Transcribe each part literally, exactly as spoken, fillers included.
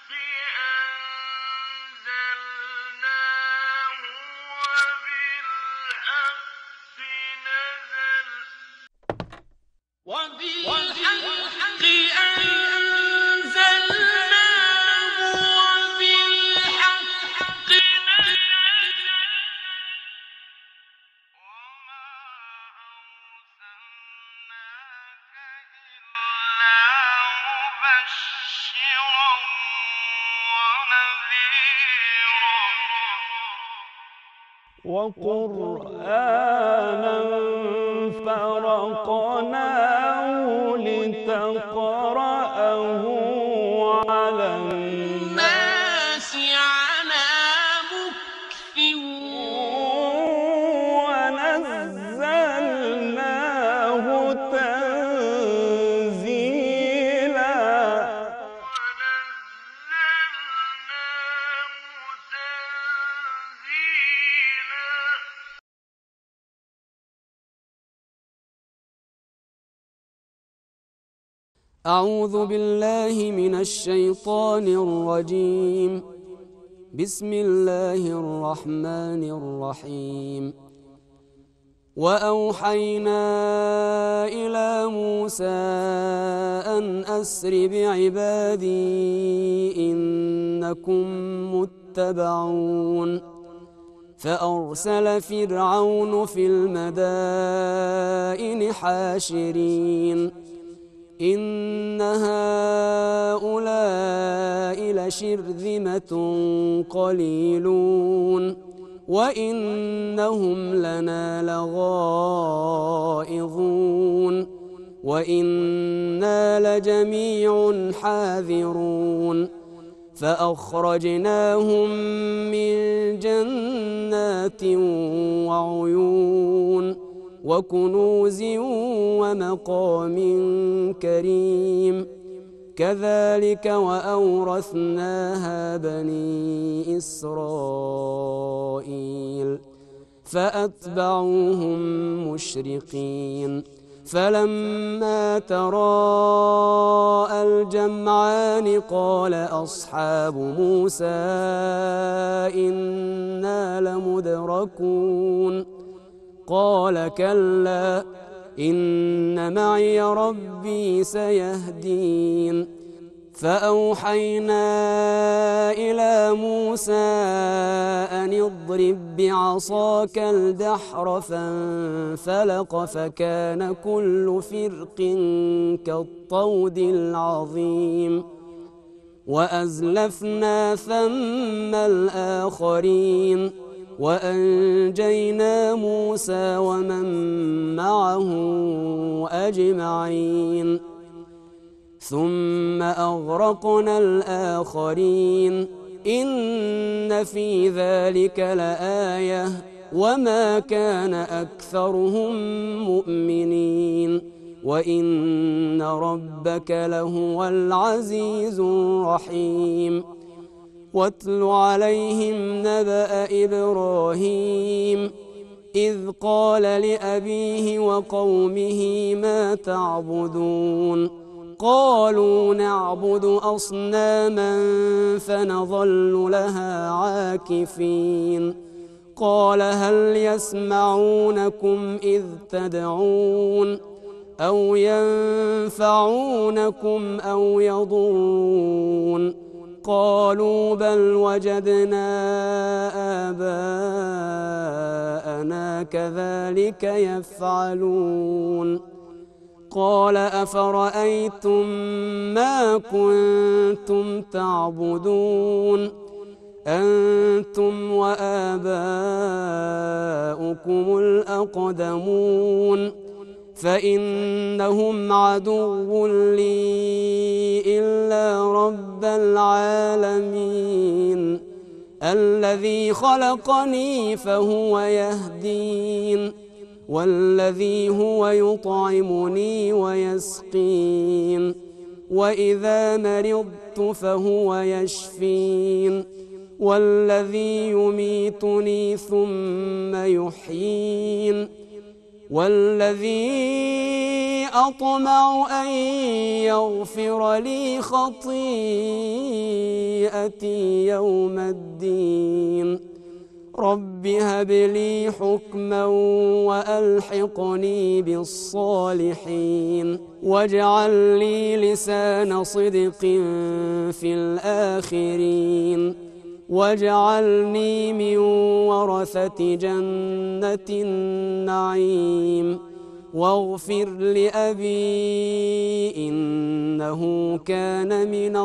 وقرآنا فرقناه لتقرأه على الناس على مكث ونزلناه تنزيلا أعوذ بالله من الشيطان الرجيم. بسم الله الرحمن الرحيم. وأوحينا إلى موسى أن أسر بعبادي إنكم متبعون. فأرسل فرعون في المدائن حاشرين إن هؤلاء لشرذمة قليلون وإنهم لنا لغائظون وإنا لجميع حاذرون. فأخرجناهم من جنات وعيون وكنوز ومقام كريم كذلك وأورثناها بني إسرائيل فأتبعوهم مشرقين. فلما تراءى الجمعان قال أصحاب موسى إنا لمدركون قال كلا إن معي ربي سيهدين. فأوحينا إلى موسى أن اضرب بعصاك البحر فانفلق فكان كل فرق كالطود العظيم. وأزلفنا ثم الآخرين وأنجينا موسى ومن معه أجمعين. ثم أغرقنا الآخرين إن في ذلك لآية وما كان أكثرهم مؤمنين وإن ربك لهو العزيز الرحيم. واتل عليهم نبأ إبراهيم إذ قال لأبيه وقومه ما تعبدون قالوا نعبد أصناما فنظل لها عاكفين. قال هل يسمعونكم إذ تدعون أو ينفعونكم أو يضرون قالوا بل وجدنا آباءنا كذلك يفعلون. قال أفرأيتم ما كنتم تعبدون أنتم وآباؤكم الأقدمون فإنهم عدو لي إلا رب العالمين الذي خلقني فهو يهدين والذي هو يطعمني ويسقين وإذا مرضت فهو يشفين والذي يميتني ثم يحيين والذي أطمع أن يغفر لي خطيئتي يوم الدين رب هب لي حكما وألحقني بالصالحين واجعل لي لسان صدق في الآخرين واجعلني من ورثة جنة النعيم واغفر لأبي إنه كان من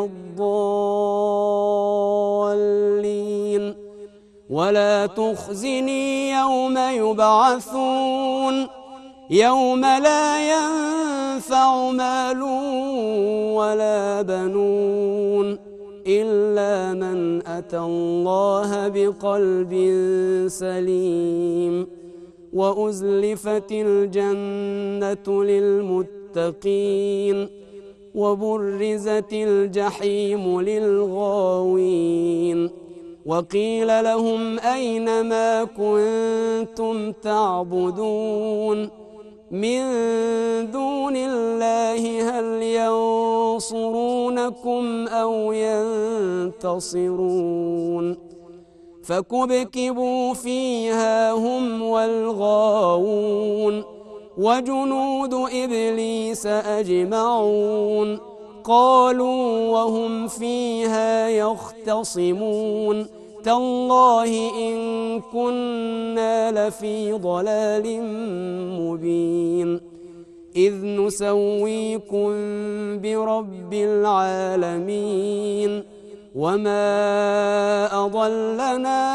الضالين ولا تخزني يوم يبعثون يوم لا ينفع مال ولا بنون إلا من أتى الله بقلب سليم وأزلفت الجنة للمتقين وبرزت الجحيم للغاوين وقيل لهم أين ما كنتم تعبدون من دون الله هل ينصرونكم أو ينتصرون فكبكبوا فيها هم والغاوون وجنود إبليس أجمعون قالوا وهم فيها يختصمون تالله إن كنا لفي ضلال مبين إذ نسويكم برب العالمين وما أضلنا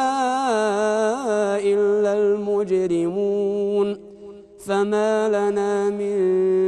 إلا المجرمون فما لنا من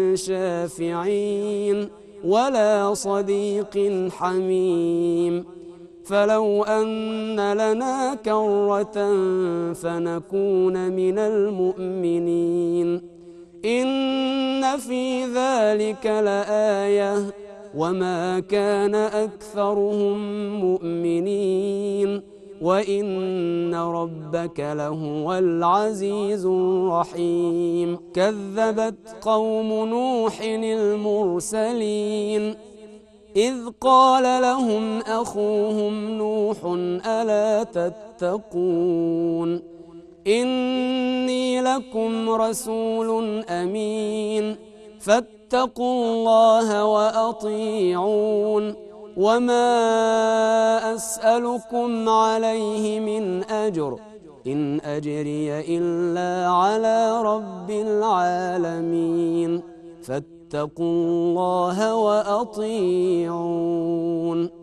شافعين ولا صديق حميم فلو أن لنا كرة فنكون من المؤمنين إن في ذلك لآية وما كان أكثرهم مؤمنين وإن ربك لهو العزيز الرحيم كذبت قوم نوح المرسلين إذ قال لهم أخوهم نوح ألا تتقون إني لكم رسول أمين فاتقوا الله وأطيعون وما أسألكم عليه من أجر إن أجري إلا على رب العالمين فاتقوا الله وأطيعون